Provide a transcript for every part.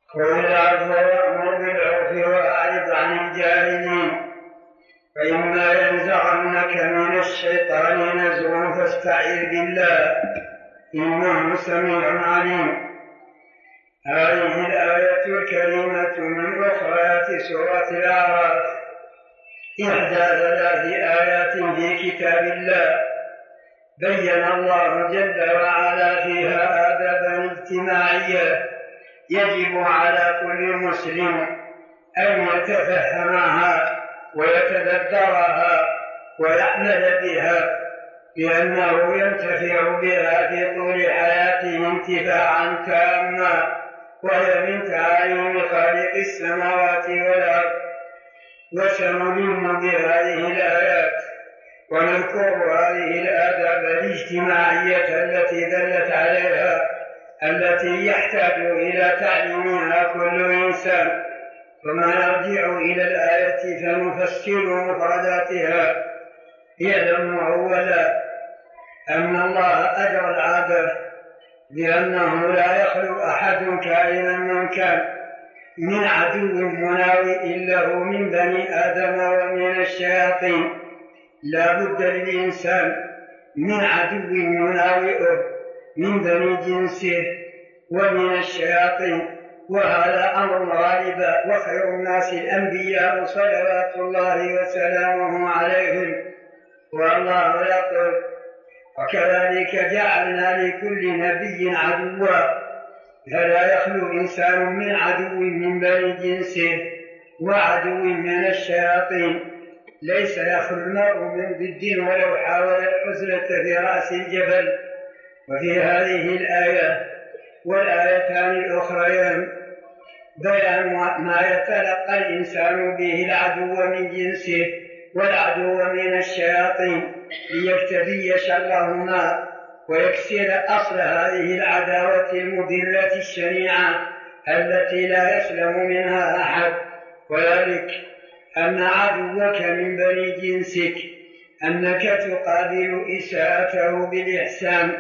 خذ العفو وأمر بالعرف وأعرض عن الجاهلين. فإما ينزغنك من الشيطان نزغ فاستعذ بالله إنه سميع عليم. هذه الآية الكريمة من أخريات سورة الأعراف، إحدى 3 آيات في كتاب الله بين الله جل وعلا فيها آدابا اجتماعية يجب على كل مسلم أن يتفهمها ويتدبرها ويعمل بها، لأنه ينتفع بها في طول حياته انتفاعا تاما، وهي من تعاليم خالق السماوات والأرض. وسنلم بهذه الآيات ونذكر هذه الآداب الاجتماعية التي دلت عليها، التي يحتاج إلى تعليمها كل إنسان. ثم نرجع إلى الآية فنفسر مفرداتها. يعلم أولا أن الله أجرى العادة بأنه لا يخلو أحد كائنا من كان من عدو مناوئ له من بني آدم ومن الشياطين. لا بد للإنسان من عدو يناوئه من بني جنسه ومن الشياطين، وهذا أمر غالب، وخير الناس الأنبياء صلوات الله وسلامه عليهم. والله يقول: وكذلك جعلنا لكل نبي عدوا. فلا يخلو إنسان من عدو من بني جنسه وعدو من الشياطين. ليس يخلو المرء من ضد ولو حاول العزلة في رأس الجبل. وفي هذه الآية والآيتان الأخريان بيان ما يتلقى الإنسان به العدو من جنسه والعدو من الشياطين ليكتفي شرهما ويكسر أصل هذه العداوة المضلة الشنيعة التي لا يسلم منها أحد. وذلك أن عدوك من بني جنسك أنك تقابل إساءته بالإحسان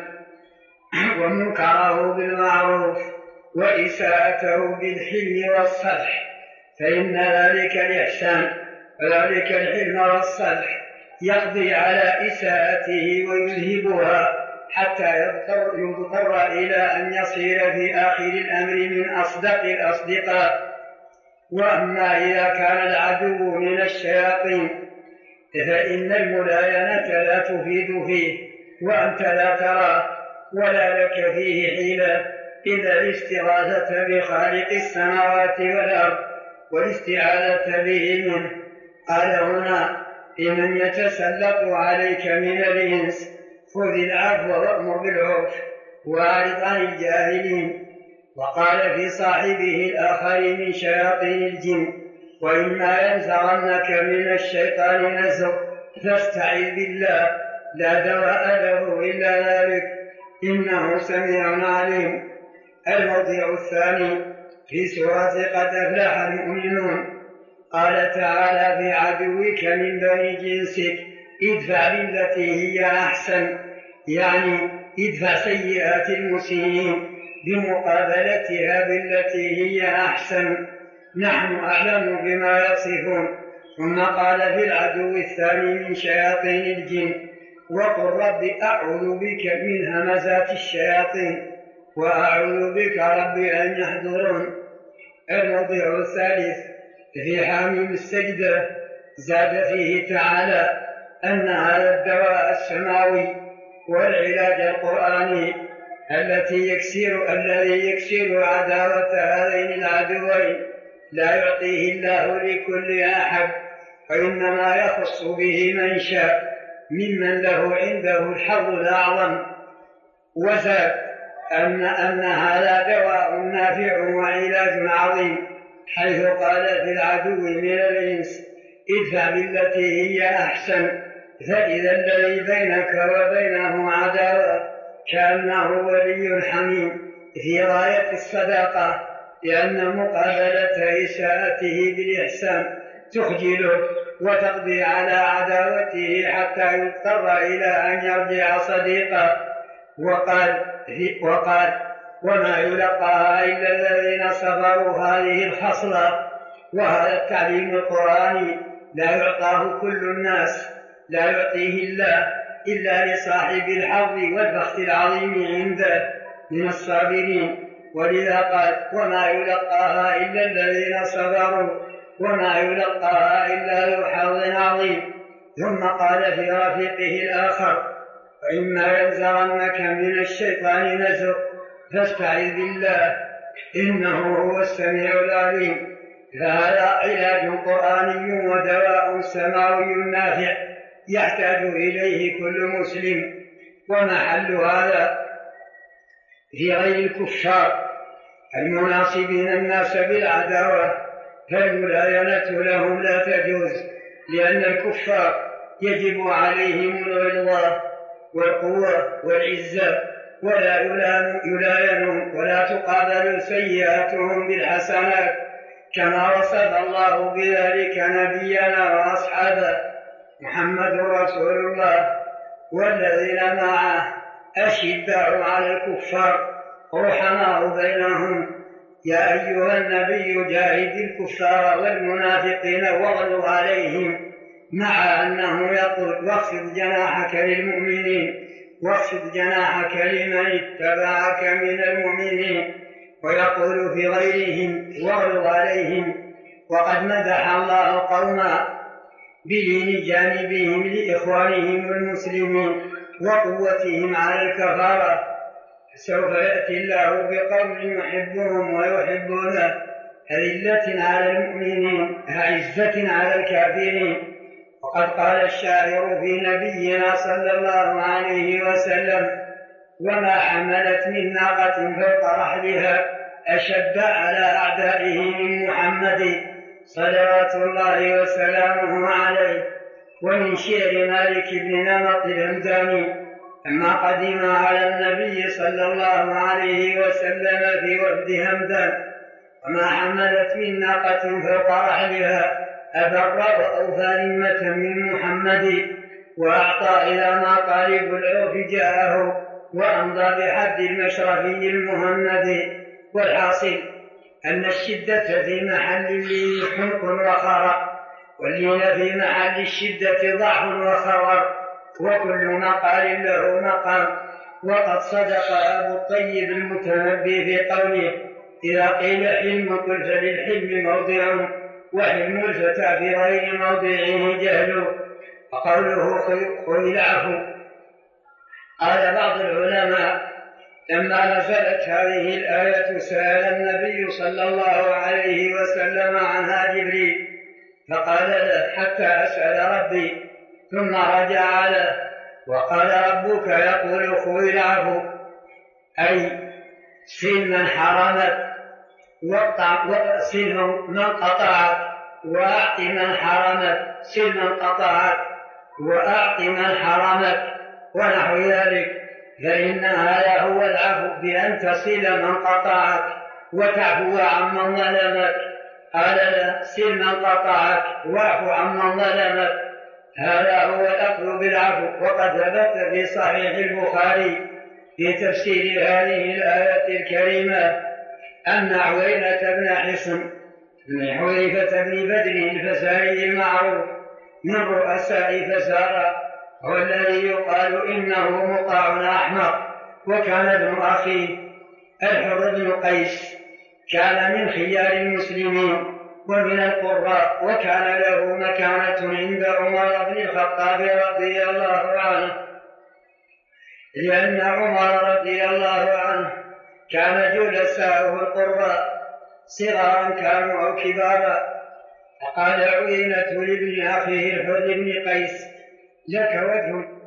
ومنكره بالمعروف وإساءته بالحلم والصلح، فإن ذلك الإحسان وذلك الحلم والصلح يقضي على إساءته ويذهبها حتى يضطر إلى أن يصير في آخر الأمر من أصدق الأصدقاء. وأما إذا كان العدو من الشياطين فإن الملاينة لا تفيد فيه، وأنت لا ترى ولا لك فيه حيلة إلا الاستغاثة بخالق السماوات والأرض والاستعاذة به منه. قال هنا: لمن يتسلط عليك من الإنس خذ العفو وأمر بالعرف وأعرض عن الجاهلين. وقال في صاحبه الآخر من شياطين الجن: وإما ينزغنك من الشيطان نزغ فاستعذ بالله لا دواء له إلا ذلك إنه سميع عليم. الموضع الثاني في سورة قد أفلح المؤمنون. قال تعالى في عدوك من بني جنسك: ادفع بالتي هي أحسن، يعني ادفع سيئات المسيئين بمقابلتها بالتي هي أحسن، نحن أعلم بما يصفون. ثم قال في العدو الثاني من شياطين الجن: وقل رب أعوذ بك من همزات الشياطين وأعوذ بك رب أن يحضرون. الموضع الثالث في حاميم السجدة زاد فيه تعالى أن هذا الدواء السماوي والعلاج القرآني الذي يكسر عداوة هذين العدوين لا يعطيه الله لكل أحد، وإنما يخص به من شاء ممن له عنده الحظ الأعظم. وزاد أن هذا دواء نافع وعلاج عظيم، حيث قال في العدو من الإنس: ادفع بالتي هي أحسن، فإذا الذي بينك وبينه عداوة كأنه ولي حميم في غاية الصداقة، لأن مقابلة إساءته بالإحسان تخجله وتقضي على عداوته حتى يضطر إلى أن يرجع صديقا. وقال وما يلقاها إلا الذين صبروا هذه الخصلة. وهذا التعليم القرآني لا يعطاه كل الناس، لا يعطيه الله إلا لصاحب الحظ والبخت العظيم عنده من الصابرين. ولذا قال وما يلقاها إلا الذين صبروا وما يلقاها إلا ذو حظ عظيم. ثم قال في رفيقه الآخر وإما ينزغنك من الشيطان نزغ فاستعذ بالله إنه هو السميع العليم. فهذا علاج قرآني ودواء سماوي نافع يحتاج إليه كل مسلم. ومحل هذا في غير الكفار المناصبين الناس بالعداوة، فالملاينة لهم لا تجوز، لأن الكفار يجب عليهم الغلظة والقوة والعزة، ولا يلاينون ولا تقابل سيئاتهم بالحسنات، كما وصف الله بذلك نبينا وأصحابه. محمد رسول الله والذين معه أشداء على الكفار رحماء بينهم. يا أيها النبي جاهد الكفار والمنافقين واغلظ عليهم، مع أنه يقول واخفض جناحك للمؤمنين، واخفض جناحك لمن اتبعك من المؤمنين، ويقول في غيرهم واغلظ عليهم. وقد مدح الله قوما بلين جانبهم لإخوانهم المسلمين وقوتهم على الكفارة. سوف يأتي الله بقوم يحبهم ويحبونه أذلة على المؤمنين أعزة على الكافرين. وقد قال الشاعر في نبينا صلى الله عليه وسلم وما حملت من ناقة فوق رحلها أشد على أعدائه من محمد صلوات الله وسلامه عليه. ومن شعر مالك بن نمط الهمداني لما قدم على النبي صلى الله عليه وسلم في وفد همدان وما حملت من ناقة فوق رحلها أبر وأوفى ذمة من محمد، وأعطى إلى ما طالب العرف جاءه وأمضى بحد المشرفي المهند. والحاصل أن الشدة في محل اللين حنق وخرق، واللين في محل الشدة ضعف وخور، وكل مقال له مقام. وقد صدق أبو الطيب المتنبي في قوله إذا قيل حلم قل فللحلم موضع، وحلم الفتى في غير موضعه جهل. وقوله خذ العفو. قال بعض العلماء لما نزلت هذه الآية سأل النبي صلى الله عليه وسلم عنها جبريل فقال له حتى أسأل ربي، ثم رجع له وقال ربك يقول خذ العفو، أي سل من حرمت وسل من قطعت وأعط من حرمت، سل من قطعت وأعط من حرمت ونحو ذلك. فإن هذا هو العفو بأن تصل من قطعك وتعفو عمن ظلمك. قال له سل من قطعك واعفو عمن ظلمك، هذا هو الأخذ بالعفو. وقد ثبت في صحيح البخاري في تفسير هذه الآية الكريمة أن عوينة بن حصن بن حذيفة بن بدر الفزاري المعروف من رؤساء فزارة هو الذي يقال إنه مطاع أحمر، وكان ابن أخيه الحر بن قيس كان من خيار المسلمين ومن القراء، وكان له مكانة عند عمر بن الخطاب رضي الله عنه، لأن عمر رضي الله عنه كان جلساؤه القراء صغارا كانوا أو كبارا. فقال عوينة لابن أخيه الحر بن قيس لك وجه